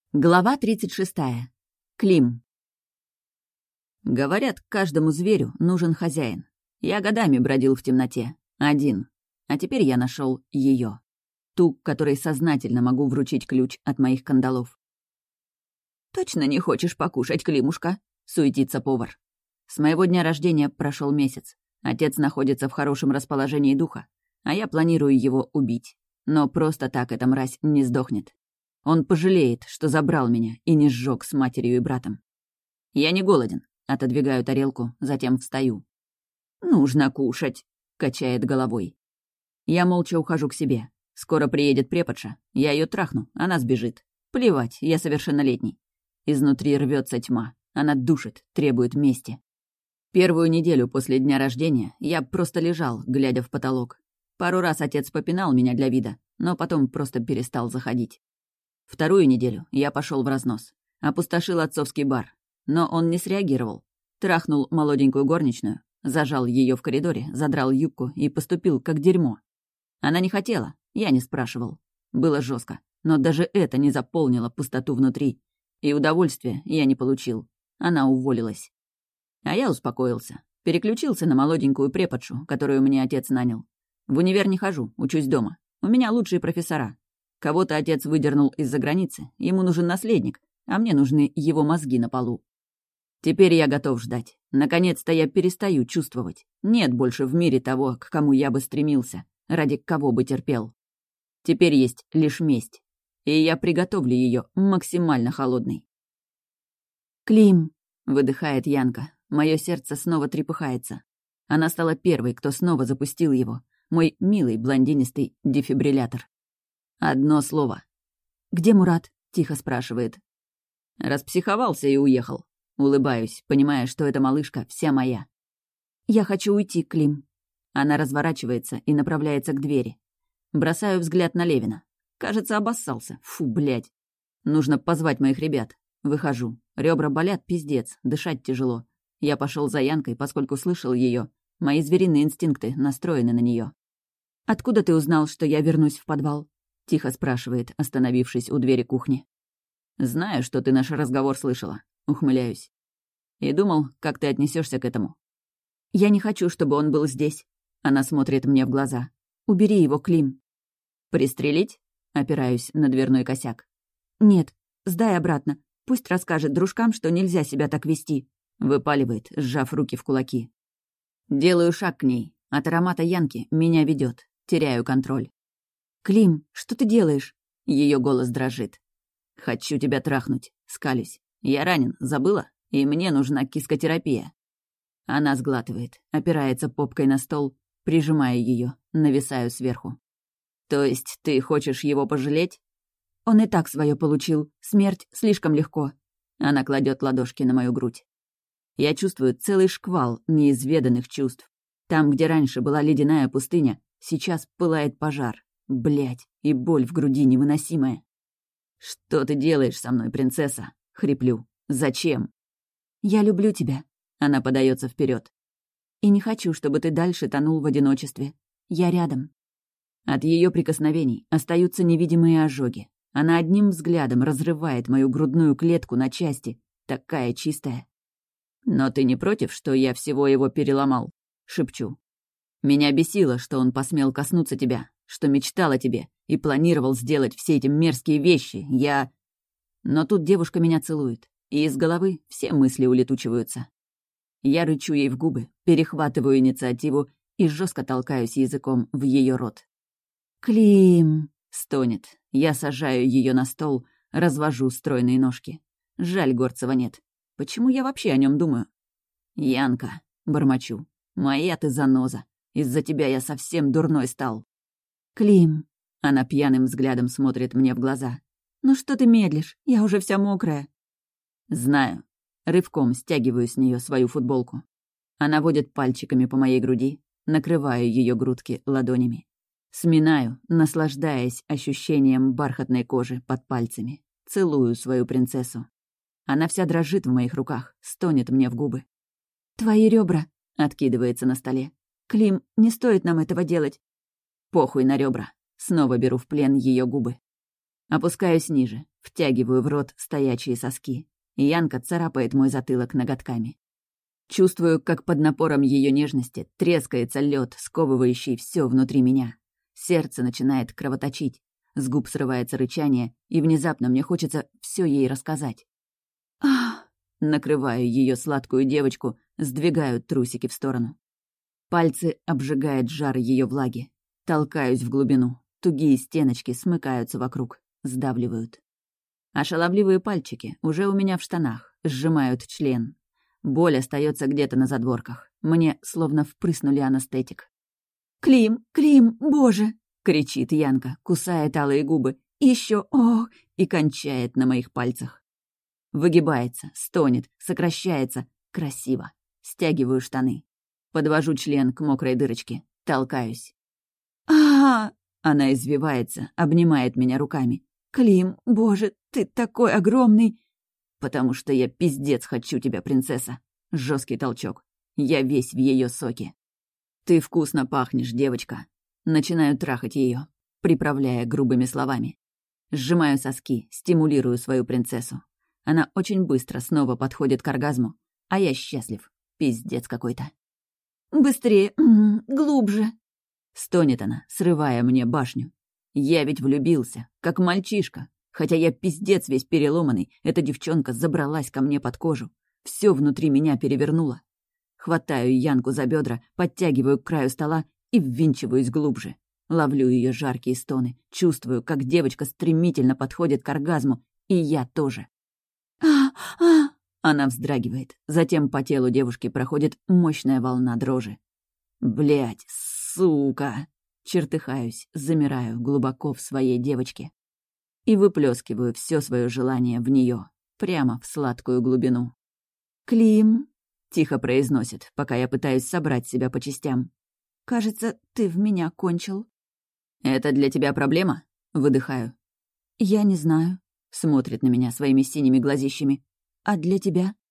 Глава 36. Клим. Говорят, каждому зверю нужен хозяин. Я годами бродил в темноте. Один. А теперь я нашел ее. Ту, которой сознательно могу вручить ключ от моих кандалов. «Точно не хочешь покушать, Климушка?» — суетится повар. С моего дня рождения прошел месяц. Отец находится в хорошем расположении духа, а я планирую его убить. Но просто так эта мразь не сдохнет. Он пожалеет, что забрал меня и не сжег с матерью и братом. Я не голоден. Отодвигаю тарелку, затем встаю. «Нужно кушать», — качает головой. Я молча ухожу к себе. Скоро приедет преподша. Я ее трахну, она сбежит. Плевать, я совершеннолетний. Изнутри рвется тьма. Она душит, требует мести. Первую неделю после дня рождения я просто лежал, глядя в потолок. Пару раз отец попинал меня для вида, но потом просто перестал заходить. Вторую неделю я пошел в разнос. Опустошил отцовский бар. Но он не среагировал. Трахнул молоденькую горничную, зажал ее в коридоре, задрал юбку и поступил как дерьмо. Она не хотела, я не спрашивал. Было жестко, но даже это не заполнило пустоту внутри. И удовольствия я не получил. Она уволилась. А я успокоился. Переключился на молоденькую преподшу, которую мне отец нанял. В универ не хожу, учусь дома. У меня лучшие профессора. Кого-то отец выдернул из-за границы, ему нужен наследник, а мне нужны его мозги на полу. Теперь я готов ждать. Наконец-то я перестаю чувствовать. Нет больше в мире того, к кому я бы стремился, ради кого бы терпел. Теперь есть лишь месть, и я приготовлю ее максимально холодной. «Клим!» — выдыхает Янка. Мое сердце снова трепыхается. Она стала первой, кто снова запустил его. Мой милый блондинистый дефибриллятор. Одно слово. «Где Мурат?» — тихо спрашивает. Распсиховался и уехал. Улыбаюсь, понимая, что эта малышка вся моя. «Я хочу уйти, Клим». Она разворачивается и направляется к двери. Бросаю взгляд на Левина. Кажется, обоссался. Фу, блядь. Нужно позвать моих ребят. Выхожу. Ребра болят, пиздец. Дышать тяжело. Я пошел за Янкой, поскольку слышал ее. Мои звериные инстинкты настроены на нее. «Откуда ты узнал, что я вернусь в подвал?» — тихо спрашивает, остановившись у двери кухни. «Знаю, что ты наш разговор слышала», — ухмыляюсь. «И думал, как ты отнесешься к этому». «Я не хочу, чтобы он был здесь». Она смотрит мне в глаза. «Убери его, Клим». «Пристрелить?» — опираюсь на дверной косяк. «Нет, сдай обратно. Пусть расскажет дружкам, что нельзя себя так вести», — выпаливает, сжав руки в кулаки. Делаю шаг к ней. От аромата Янки меня ведет. Теряю контроль. «Клим, что ты делаешь?» Ее голос дрожит. «Хочу тебя трахнуть», — скалюсь. «Я ранен, забыла? И мне нужна кискотерапия». Она сглатывает, опирается попкой на стол, прижимаю ее, нависаю сверху. «То есть ты хочешь его пожалеть?» «Он и так свое получил. Смерть слишком легко». Она кладет ладошки на мою грудь. Я чувствую целый шквал неизведанных чувств. Там, где раньше была ледяная пустыня, сейчас пылает пожар. Блядь, и боль в груди невыносимая. «Что ты делаешь со мной, принцесса?» — хриплю. «Зачем?» «Я люблю тебя», — она подается вперед. «И не хочу, чтобы ты дальше тонул в одиночестве. Я рядом». От ее прикосновений остаются невидимые ожоги. Она одним взглядом разрывает мою грудную клетку на части, такая чистая. «Но ты не против, что я всего его переломал?» — шепчу. «Меня бесило, что он посмел коснуться тебя, что мечтал о тебе и планировал сделать все эти мерзкие вещи. Я...» Но тут девушка меня целует, и из головы все мысли улетучиваются. Я рычу ей в губы, перехватываю инициативу и жестко толкаюсь языком в ее рот. «Клим!» — стонет. Я сажаю ее на стол, развожу стройные ножки. Жаль, Горцева нет. Почему я вообще о нем думаю? «Янка», — бормочу, — «моя ты заноза. Из-за тебя я совсем дурной стал». «Клим», — она пьяным взглядом смотрит мне в глаза. «Ну что ты медлишь? Я уже вся мокрая». «Знаю». Рывком стягиваю с нее свою футболку. Она водит пальчиками по моей груди, накрываю ее грудки ладонями. Сминаю, наслаждаясь ощущением бархатной кожи под пальцами. Целую свою принцессу. Она вся дрожит в моих руках, стонет мне в губы. «Твои ребра», — откидывается на столе. «Клим, не стоит нам этого делать». Похуй на ребра. Снова беру в плен ее губы. Опускаюсь ниже, втягиваю в рот стоячие соски. Янка царапает мой затылок ноготками. Чувствую, как под напором ее нежности трескается лед, сковывающий все внутри меня. Сердце начинает кровоточить, с губ срывается рычание, и внезапно мне хочется все ей рассказать. Ах! Накрываю ее сладкую девочку, сдвигаю трусики в сторону. Пальцы обжигает жар ее влаги. Толкаюсь в глубину. Тугие стеночки смыкаются вокруг, сдавливают. А шаловливые пальчики уже у меня в штанах, сжимают член. Боль остается где-то на задворках. Мне словно впрыснули анестетик. «Клим! Клим! Боже!» — кричит Янка, кусает алые губы. «Еще! Ох!» и кончает на моих пальцах. Выгибается, стонет, сокращается. Красиво. Стягиваю штаны. Подвожу член к мокрой дырочке. Толкаюсь. а Она извивается, обнимает меня руками. «Клим, боже, ты такой огромный!» «Потому что я пиздец хочу тебя, принцесса!» Жесткий толчок. Я весь в ее соке. «Ты вкусно пахнешь, девочка!» Начинаю трахать ее, приправляя грубыми словами. Сжимаю соски, стимулирую свою принцессу. Она очень быстро снова подходит к оргазму, а я счастлив. Пиздец какой-то. «Быстрее, глубже!» Стонет она, срывая мне башню. Я ведь влюбился, как мальчишка. Хотя я пиздец весь переломанный, эта девчонка забралась ко мне под кожу. Все внутри меня перевернуло. Хватаю Янку за бедра, подтягиваю к краю стола и ввинчиваюсь глубже. Ловлю ее жаркие стоны, чувствую, как девочка стремительно подходит к оргазму, и я тоже. Она вздрагивает. Затем по телу девушки проходит мощная волна дрожи. Блядь, сука! Чертыхаюсь, замираю глубоко в своей девочке и выплескиваю все свое желание в нее, прямо в сладкую глубину. «Клим!» — тихо произносит, пока я пытаюсь собрать себя по частям. «Кажется, ты в меня кончил». «Это для тебя проблема?» — выдыхаю. «Я не знаю», — смотрит на меня своими синими глазищами. «А для тебя?»